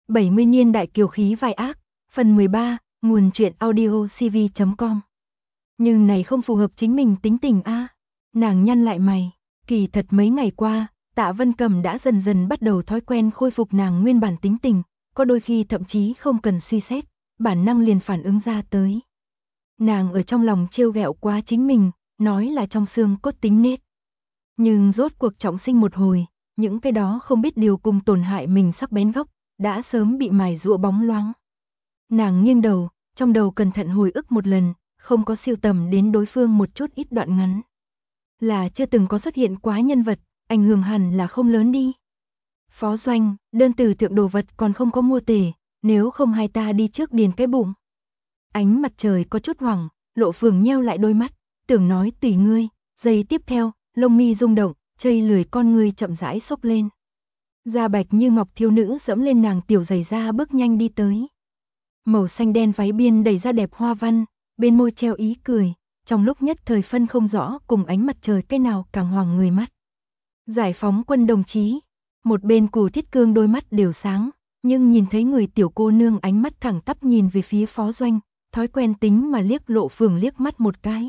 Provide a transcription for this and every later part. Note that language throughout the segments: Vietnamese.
70 niên đại kiều khí vai ác, phần 13, nguồn truyện audio cv.com. Nhưng này không phù hợp chính mình tính tình a. Nàng nhăn lại mày, kỳ thật mấy ngày qua, Tạ Vân Cầm đã dần dần bắt đầu thói quen khôi phục nàng nguyên bản tính tình, có đôi khi thậm chí không cần suy xét, bản năng liền phản ứng ra tới. Nàng ở trong lòng trêu ghẹo quá chính mình, nói là trong xương cốt tính nết. Nhưng rốt cuộc trọng sinh một hồi, những cái đó không biết điều cùng tổn hại mình sắc bén góc, đã sớm bị mài rũa bóng loáng. Nàng nghiêng đầu, trong đầu cẩn thận hồi ức một lần, không có siêu tầm đến đối phương một chút ít đoạn ngắn. Là chưa từng có xuất hiện quá nhân vật, ảnh hưởng hẳn là không lớn đi. Phó Doanh, đơn từ thượng đồ vật còn không có mua tề, nếu không hai ta đi trước điền cái bụng. Ánh mặt trời có chút hoảng, Lộ Phường nheo lại đôi mắt, tưởng nói tùy ngươi, giây tiếp theo, lông mi rung động, chây lười con ngươi chậm rãi xốc lên. Da bạch như ngọc thiếu nữ dẫm lên nàng tiểu giày da bước nhanh đi tới. Màu xanh đen váy biên đầy ra đẹp hoa văn, bên môi treo ý cười, trong lúc nhất thời phân không rõ cùng ánh mặt trời cái nào càng hoàng người mắt. Giải phóng quân đồng chí, một bên Cù Thiết Cương đôi mắt đều sáng, nhưng nhìn thấy người tiểu cô nương ánh mắt thẳng tắp nhìn về phía Phó Doanh, thói quen tính mà liếc Lộ Phường liếc mắt một cái.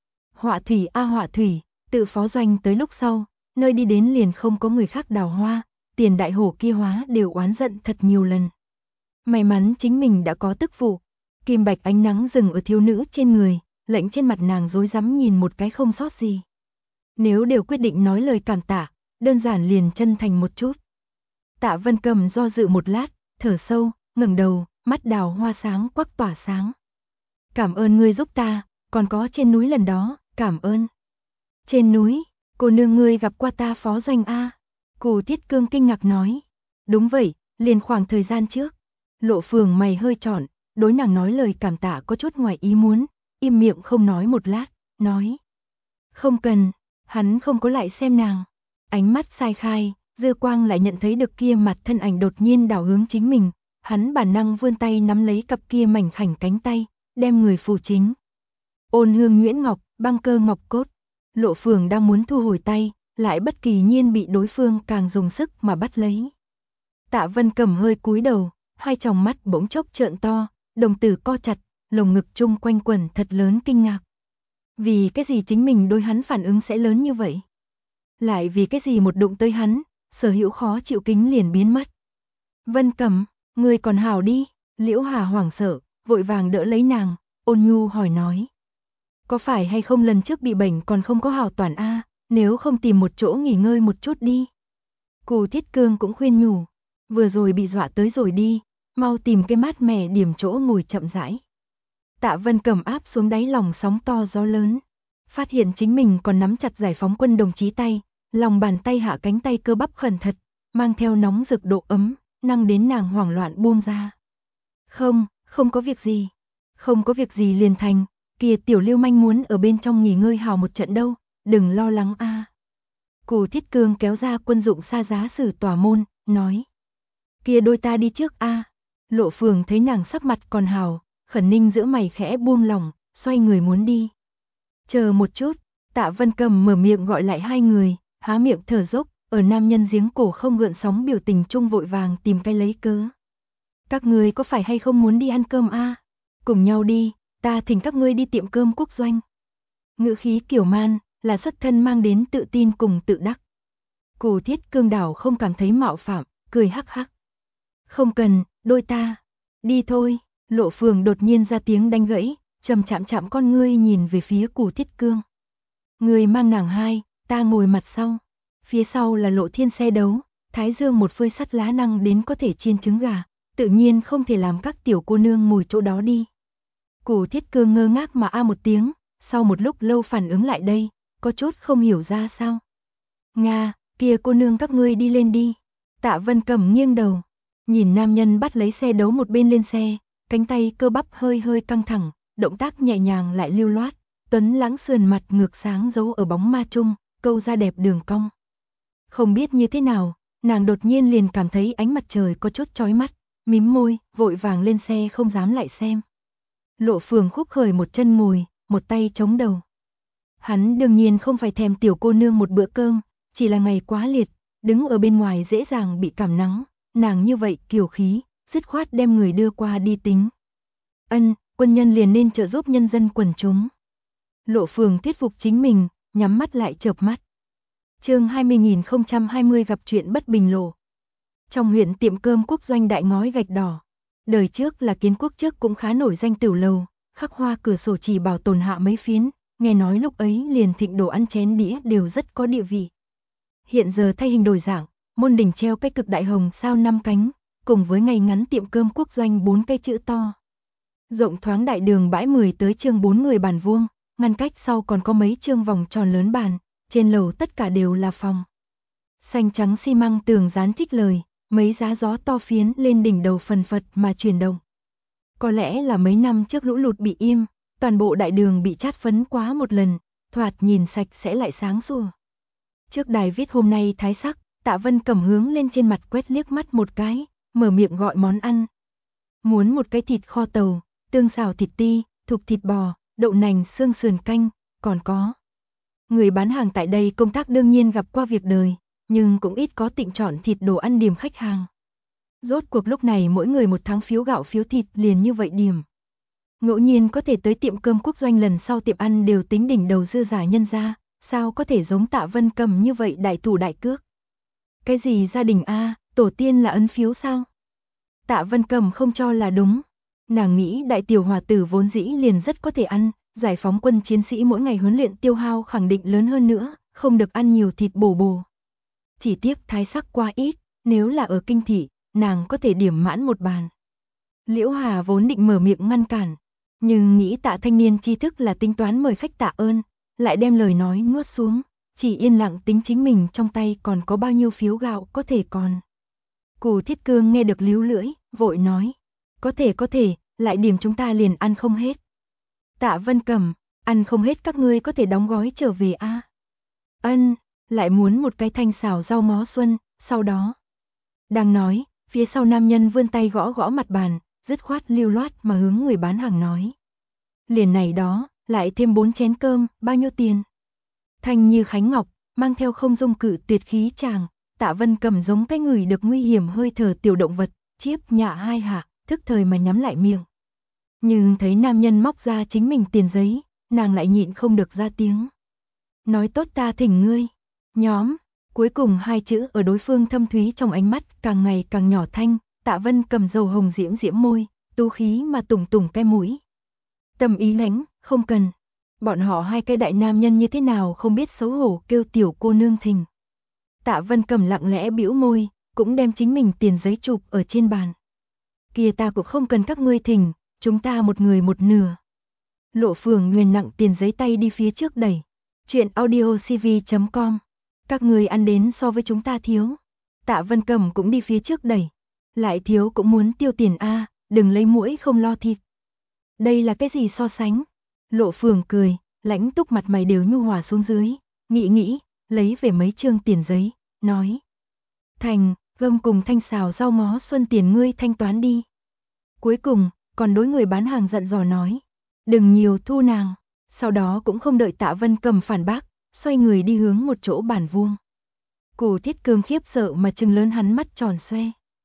Họa thủy a họa thủy, tự Phó Doanh tới lúc sau, nơi đi đến liền không có người khác đào hoa, tiền đại hổ kia hóa đều oán giận thật nhiều lần. May mắn chính mình đã có tức phụ, kim bạch ánh nắng dừng ở thiếu nữ trên người, lệnh trên mặt nàng rối rắm nhìn một cái không sót gì. Nếu đều quyết định nói lời cảm tạ, đơn giản liền chân thành một chút. Tạ Vân Cầm do dự một lát, thở sâu, ngẩng đầu, mắt đào hoa sáng quắc tỏa sáng. Cảm ơn ngươi giúp ta, còn có trên núi lần đó, cảm ơn. Trên núi, cô nương ngươi gặp qua ta Phó Doanh a? Cù Thiết Cương kinh ngạc nói. Đúng vậy, liền khoảng thời gian trước. Lộ Phường mày hơi trọn, đối nàng nói lời cảm tạ có chút ngoài ý muốn, im miệng không nói một lát, nói. Không cần, hắn không có lại xem nàng. Ánh mắt sai khai, dư quang lại nhận thấy được kia mặt thân ảnh đột nhiên đảo hướng chính mình, hắn bản năng vươn tay nắm lấy cặp kia mảnh khảnh cánh tay, đem người phù chính. Ôn hương nhuyễn ngọc, băng cơ ngọc cốt. Lộ Phường đang muốn thu hồi tay, lại bất kỳ nhiên bị đối phương càng dùng sức mà bắt lấy. Tạ Vân Cầm hơi cúi đầu, hai tròng mắt bỗng chốc trợn to, đồng tử co chặt, lồng ngực chung quanh quẩn thật lớn kinh ngạc. Vì cái gì chính mình đối hắn phản ứng sẽ lớn như vậy? Lại vì cái gì một đụng tới hắn, sở hữu khó chịu kính liền biến mất. Vân Cầm, người còn hảo đi, Liễu Hà hoảng sợ, vội vàng đỡ lấy nàng, ôn nhu hỏi nói. Có phải hay không lần trước bị bệnh còn không có hảo toàn a, nếu không tìm một chỗ nghỉ ngơi một chút đi. Cù Thiết Cương cũng khuyên nhủ, vừa rồi bị dọa tới rồi đi, mau tìm cái mát mẻ điểm chỗ ngồi chậm rãi. Tạ Vân Cầm áp xuống đáy lòng sóng to gió lớn, phát hiện chính mình còn nắm chặt giải phóng quân đồng chí tay, lòng bàn tay hạ cánh tay cơ bắp khẩn thật, mang theo nóng rực độ ấm, năng đến nàng hoảng loạn buông ra. Không có việc gì. Không có việc gì liền thành, kìa tiểu lưu manh muốn ở bên trong nghỉ ngơi hào một trận đâu, đừng lo lắng a. Cù Thiết Cương kéo ra quân dụng xa giá sử tòa môn, nói. Kia đôi ta đi trước a. Lộ Phường thấy nàng sắc mặt còn hào, khẩn ninh giữa mày khẽ buông lỏng, xoay người muốn đi. Chờ một chút, Tạ Vân Cầm mở miệng gọi lại hai người, há miệng thở dốc, ở nam nhân giếng cổ không gợn sóng biểu tình chung vội vàng tìm cái lấy cớ. Các người có phải hay không muốn đi ăn cơm a? Cùng nhau đi, ta thỉnh các ngươi đi tiệm cơm Quốc Doanh. Ngữ khí kiểu man, là xuất thân mang đến tự tin cùng tự đắc. Cù Thiết Cương đảo không cảm thấy mạo phạm, cười hắc hắc. Không cần, đôi ta. Đi thôi, Lộ Phường đột nhiên ra tiếng đánh gãy, chậm chạm con ngươi nhìn về phía Cù Thiết Cương. Người mang nàng hai, ta ngồi mặt sau. Phía sau là Lộ Thiên xe đấu, thái dương một phơi sắt lá năng đến có thể chiên trứng gà, tự nhiên không thể làm các tiểu cô nương ngồi chỗ đó đi. Cù Thiết Cương ngơ ngác mà a một tiếng, sau một lúc lâu phản ứng lại đây, có chút không hiểu ra sao. Nga, kia cô nương các ngươi đi lên đi. Tạ Vân Cầm nghiêng đầu, nhìn nam nhân bắt lấy xe đấu một bên lên xe, cánh tay cơ bắp hơi hơi căng thẳng, động tác nhẹ nhàng lại lưu loát, tuấn lãng sườn mặt ngược sáng giấu ở bóng ma chung, câu ra đẹp đường cong. Không biết như thế nào, nàng đột nhiên liền cảm thấy ánh mặt trời có chút chói mắt, mím môi, vội vàng lên xe không dám lại xem. Lộ Phường khúc khởi một chân ngồi, một tay chống đầu. Hắn đương nhiên không phải thèm tiểu cô nương một bữa cơm, chỉ là ngày quá liệt, đứng ở bên ngoài dễ dàng bị cảm nắng, nàng như vậy kiều khí, dứt khoát đem người đưa qua đi tính. Quân nhân liền nên trợ giúp nhân dân quần chúng. Lộ Phường thuyết phục chính mình, nhắm mắt lại chợp mắt. Chương 2020 gặp chuyện bất bình lộ. Trong huyện tiệm cơm quốc doanh đại ngói gạch đỏ. Đời trước là Kiến Quốc trước cũng khá nổi danh tiểu lầu, khắc hoa cửa sổ chỉ bảo tồn hạ mấy phiến, nghe nói lúc ấy liền thịnh đồ ăn chén đĩa đều rất có địa vị. Hiện giờ thay hình đổi dạng, môn đỉnh treo cái cực đại hồng sao 5 cánh, cùng với ngày ngắn tiệm cơm quốc doanh 4 cây chữ to. Rộng thoáng đại đường bãi 10 tới chương 4 người bàn vuông, ngăn cách sau còn có mấy chương vòng tròn lớn bàn, trên lầu tất cả đều là phòng. Xanh trắng xi măng tường dán trích lời, mấy giá gió to phiến lên đỉnh đầu phần phật mà chuyển động. Có lẽ là mấy năm trước lũ lụt bị im, toàn bộ đại đường bị chát phấn quá một lần, thoạt nhìn sạch sẽ lại sáng sủa. Trước đài viết hôm nay thái sắc, Tạ Vân Cẩm hướng lên trên mặt quét liếc mắt một cái, mở miệng gọi món ăn. Muốn một cái thịt kho tàu, tương xào thịt ti, thục thịt bò, đậu nành xương sườn canh, còn có. Người bán hàng tại đây công tác đương nhiên gặp qua việc đời, nhưng cũng ít có tịnh chọn thịt đồ ăn điểm khách hàng. Rốt cuộc lúc này mỗi người một tháng phiếu gạo phiếu thịt liền như vậy điểm. Ngẫu nhiên có thể tới tiệm cơm quốc doanh lần sau tiệm ăn đều tính đỉnh đầu dư giả nhân ra, sao có thể giống Tạ Vân Cẩm như vậy đại thủ đại cước. Cái gì gia đình a, tổ tiên là ấn phiếu sao? Tạ Vân Cẩm không cho là đúng. Nàng nghĩ đại tiểu hòa tử vốn dĩ liền rất có thể ăn, giải phóng quân chiến sĩ mỗi ngày huấn luyện tiêu hao khẳng định lớn hơn nữa, không được ăn nhiều thịt bổ bổ. Chỉ tiếc thái sắc quá ít, nếu là ở kinh thị, nàng có thể điểm mãn một bàn. Liễu Hà vốn định mở miệng ngăn cản, nhưng nghĩ Tạ thanh niên tri thức là tính toán mời khách tạ ơn, lại đem lời nói nuốt xuống, chỉ yên lặng tính chính mình trong tay còn có bao nhiêu phiếu gạo có thể còn. Cù Thiết Cương nghe được líu lưỡi, vội nói, có thể, lại điểm chúng ta liền ăn không hết. Tạ Vân Cẩm, ăn không hết các ngươi có thể đóng gói trở về a. Lại muốn một cái thanh xào rau ngó xuân, sau đó. Đang nói, phía sau nam nhân vươn tay gõ gõ mặt bàn, dứt khoát lưu loát mà hướng người bán hàng nói. Liền này đó, lại thêm 4 chén cơm, bao nhiêu tiền? Thanh như Khánh Ngọc, mang theo không dung cự tuyệt khí chàng, Tạ Vân Cẩm giống cái người được nguy hiểm hơi thở tiểu động vật, chiếp nhạ hai hạ, thức thời mà nhắm lại miệng. Nhưng thấy nam nhân móc ra chính mình tiền giấy, nàng lại nhịn không được ra tiếng. Nói tốt ta thỉnh ngươi. Nhóm, cuối cùng hai chữ ở đối phương thâm thúy trong ánh mắt càng ngày càng nhỏ thanh, Tạ Vân Cẩm dầu hồng diễm diễm môi, tú khí mà tủng tủng cái mũi. Tâm ý lãnh, không cần. Bọn họ hai cái đại nam nhân như thế nào không biết xấu hổ kêu tiểu cô nương thỉnh. Tạ Vân Cẩm lặng lẽ bĩu môi, cũng đem chính mình tiền giấy chụp ở trên bàn. Kia ta cũng không cần các ngươi thỉnh, chúng ta một người một nửa. Lộ Phường nguyền nặng tiền giấy tay đi phía trước đẩy. Chuyện audiocv.com. Các người ăn đến so với chúng ta thiếu. Tạ Vân Cẩm cũng đi phía trước đẩy. Lại thiếu cũng muốn tiêu tiền a, đừng lấy muỗi không lo thịt. Đây là cái gì so sánh? Lộ Phường cười, lãnh túc mặt mày đều nhu hòa xuống dưới, nghĩ, lấy về mấy trương tiền giấy, nói. Thành, gâm cùng thanh xào rau ngó xuân tiền ngươi thanh toán đi. Cuối cùng, còn đối người bán hàng giận dò nói. Đừng nhiều thu nàng, sau đó cũng không đợi Tạ Vân Cẩm phản bác, xoay người đi hướng một chỗ bàn vuông. Cù Thiết Cương khiếp sợ mà trừng lớn hắn mắt tròn xoe.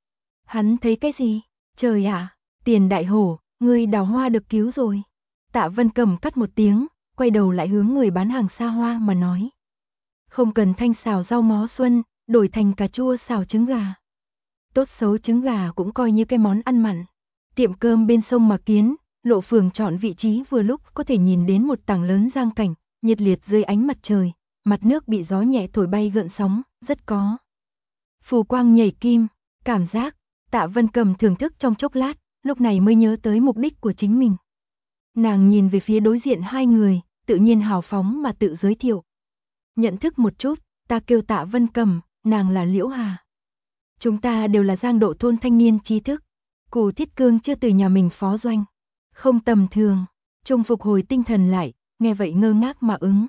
Hắn thấy cái gì? Trời ạ, tiền đại hổ, ngươi đào hoa được cứu rồi. Tạ Vân Cẩm cắt một tiếng, quay đầu lại hướng người bán hàng xa hoa mà nói. Không cần thanh xào rau ngó xuân, đổi thành cà chua xào trứng gà. Tốt xấu trứng gà cũng coi như cái món ăn mặn. Tiệm cơm bên sông mà kiến, Lộ Phường chọn vị trí vừa lúc có thể nhìn đến một tảng lớn giang cảnh, nhiệt liệt dưới ánh mặt trời, mặt nước bị gió nhẹ thổi bay gợn sóng, rất có phù quang nhảy kim, cảm giác. Tạ Vân Cẩm thưởng thức trong chốc lát, lúc này mới nhớ tới mục đích của chính mình. Nàng nhìn về phía đối diện hai người, tự nhiên hào phóng mà tự giới thiệu. Nhận thức một chút, ta kêu Tạ Vân Cẩm, nàng là Liễu Hà. Chúng ta đều là Giang Độ thôn thanh niên trí thức. Cù Thiết Cương chưa từ nhà mình phó doanh. Không tầm thường, Trung phục hồi tinh thần lại, nghe vậy ngơ ngác mà ứng.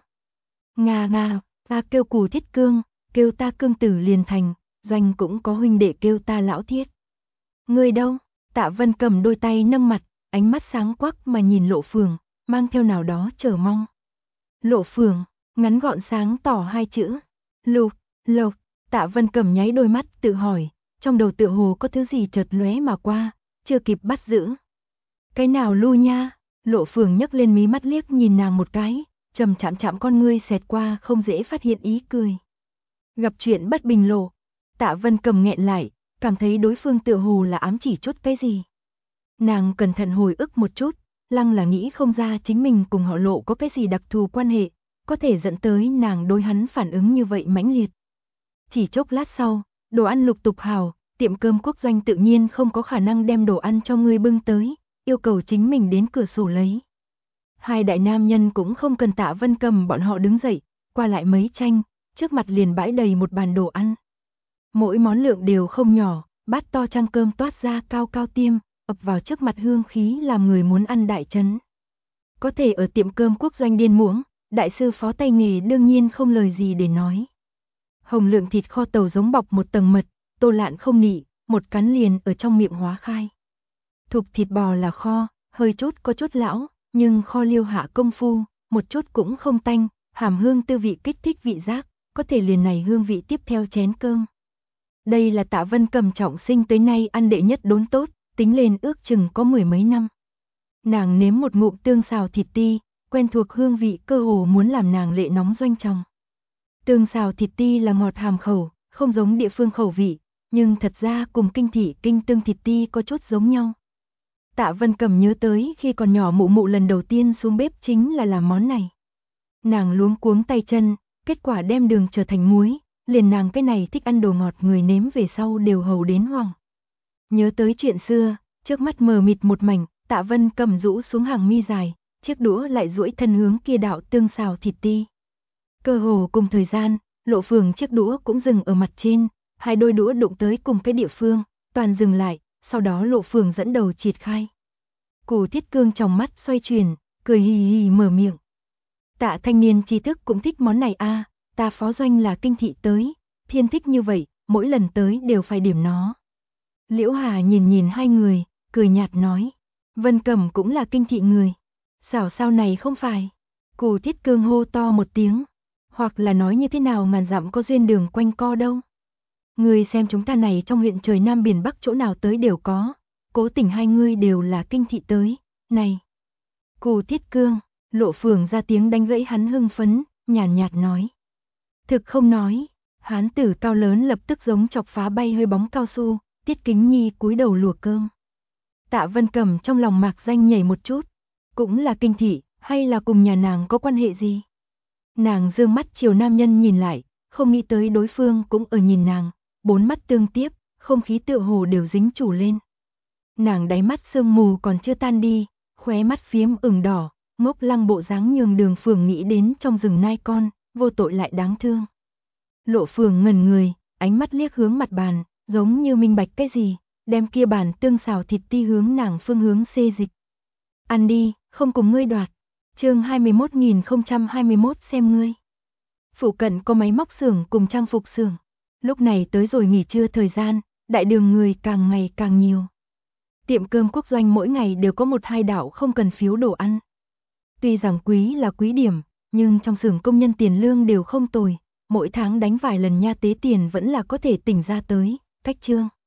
Nga, ta kêu Cù Thiết Cương, kêu ta Cương Tử liền thành, doanh cũng có huynh đệ kêu ta Lão Thiết. Ngươi đâu? Tạ Vân Cẩm đôi tay nâng mặt, ánh mắt sáng quắc mà nhìn Lộ Phường, mang theo nào đó chờ mong. Lộ Phường, ngắn gọn sáng tỏ hai chữ. Lộc, Tạ Vân Cẩm nháy đôi mắt tự hỏi, trong đầu tựa hồ có thứ gì chợt lóe mà qua, chưa kịp bắt giữ. Cái nào Lu nha? Lộ Phường nhấc lên mí mắt liếc nhìn nàng một cái, chậm chạm con ngươi xẹt qua không dễ phát hiện ý cười. Gặp chuyện bất bình lộ, Tạ Vân Cầm nghẹn lại, cảm thấy đối phương tựa hồ là ám chỉ chút cái gì. Nàng cẩn thận hồi ức một chút, lăng là nghĩ không ra chính mình cùng họ Lộ có cái gì đặc thù quan hệ, có thể dẫn tới nàng đối hắn phản ứng như vậy mãnh liệt. Chỉ chốc lát sau, đồ ăn lục tục hào, tiệm cơm quốc doanh tự nhiên không có khả năng đem đồ ăn cho người bưng tới, yêu cầu chính mình đến cửa sổ lấy. Hai đại nam nhân cũng không cần Tạ Vân Cầm bọn họ đứng dậy, qua lại mấy tranh, trước mặt liền bãi đầy một bàn đồ ăn. Mỗi món lượng đều không nhỏ, bát to trăm cơm toát ra cao cao tiêm, ập vào trước mặt hương khí làm người muốn ăn đại chấn. Có thể ở tiệm cơm quốc doanh điên muỗng, đại sư phó tay nghề đương nhiên không lời gì để nói. Hồng lượng thịt kho tàu giống bọc một tầng mật, Tô Lạn không nị, một cắn liền ở trong miệng hóa khai. Thục thịt bò là kho, hơi chút có chút lão, nhưng kho liêu hạ công phu, một chút cũng không tanh, hàm hương tư vị kích thích vị giác, có thể liền này hương vị tiếp theo chén cơm. Đây là Tạ Vân Cầm trọng sinh tới nay ăn đệ nhất đốn tốt, tính lên ước chừng có 10 mấy năm. Nàng nếm một ngụm tương xào thịt ti, quen thuộc hương vị cơ hồ muốn làm nàng lệ nóng doanh tròng. Tương xào thịt ti là ngọt hàm khẩu, không giống địa phương khẩu vị, nhưng thật ra cùng kinh thị kinh tương thịt ti có chút giống nhau. Tạ Vân Cầm nhớ tới khi còn nhỏ mụ mụ lần đầu tiên xuống bếp chính là làm món này. Nàng luống cuống tay chân, kết quả đem đường trở thành muối, liền nàng cái này thích ăn đồ ngọt người nếm về sau đều hầu đến hoảng. Nhớ tới chuyện xưa, trước mắt mờ mịt một mảnh, Tạ Vân Cầm rũ xuống hàng mi dài, chiếc đũa lại duỗi thân hướng kia đạo tương xào thịt ti. Cơ hồ cùng thời gian, Lộ Phường chiếc đũa cũng dừng ở mặt trên, hai đôi đũa đụng tới cùng cái địa phương, toàn dừng lại, sau đó Lộ Phường dẫn đầu triệt khai. Cù Thiết Cương trong mắt xoay chuyển, cười hì hì mở miệng. Tạ thanh niên tri thức cũng thích món này a, ta phó doanh là kinh thị tới, thiên thích như vậy, mỗi lần tới đều phải điểm nó. Liễu Hà nhìn nhìn hai người, cười nhạt nói, Vân Cầm cũng là kinh thị người. Xảo sao này không phải. Cù Thiết Cương hô to một tiếng, hoặc là nói như thế nào ngàn dặm có duyên đường quanh co đâu. Người xem chúng ta này trong huyện trời Nam Biển Bắc chỗ nào tới đều có, cố tình hai ngươi đều là kinh thị tới, này. Cù Thiết Cương, Lộ Phường ra tiếng đánh gãy hắn hưng phấn, nhàn nhạt nói. Thực không nói, hán tử cao lớn lập tức giống chọc phá bay hơi bóng cao su, Tiết Kính Nhi cúi đầu lùa cơm. Tạ Vân Cầm trong lòng mạc danh nhảy một chút, cũng là kinh thị, hay là cùng nhà nàng có quan hệ gì? Nàng dương mắt chiều nam nhân nhìn lại, không nghĩ tới đối phương cũng ở nhìn nàng, bốn mắt tương tiếp, không khí tựa hồ đều dính chủ lên. Nàng đáy mắt sương mù còn chưa tan đi, khóe mắt phiếm ửng đỏ, ngốc lăng bộ dáng nhường Đường Phường nghĩ đến trong rừng nai con, vô tội lại đáng thương. Lộ Phường ngẩn người, ánh mắt liếc hướng mặt bàn, giống như minh bạch cái gì, đem kia bàn tương xào thịt ti hướng nàng phương hướng xê dịch. Ăn đi, không cùng ngươi đoạt. Chương 21021 xem ngươi. Phụ cận có máy móc xưởng cùng trang phục xưởng. Lúc này tới rồi nghỉ trưa thời gian, đại đường người càng ngày càng nhiều. Tiệm cơm quốc doanh mỗi ngày đều có một hai đạo không cần phiếu đồ ăn. Tuy rằng quý là quý điểm, nhưng trong xưởng công nhân tiền lương đều không tồi, mỗi tháng đánh vài lần nha tế tiền vẫn là có thể tỉnh ra tới, cách trương.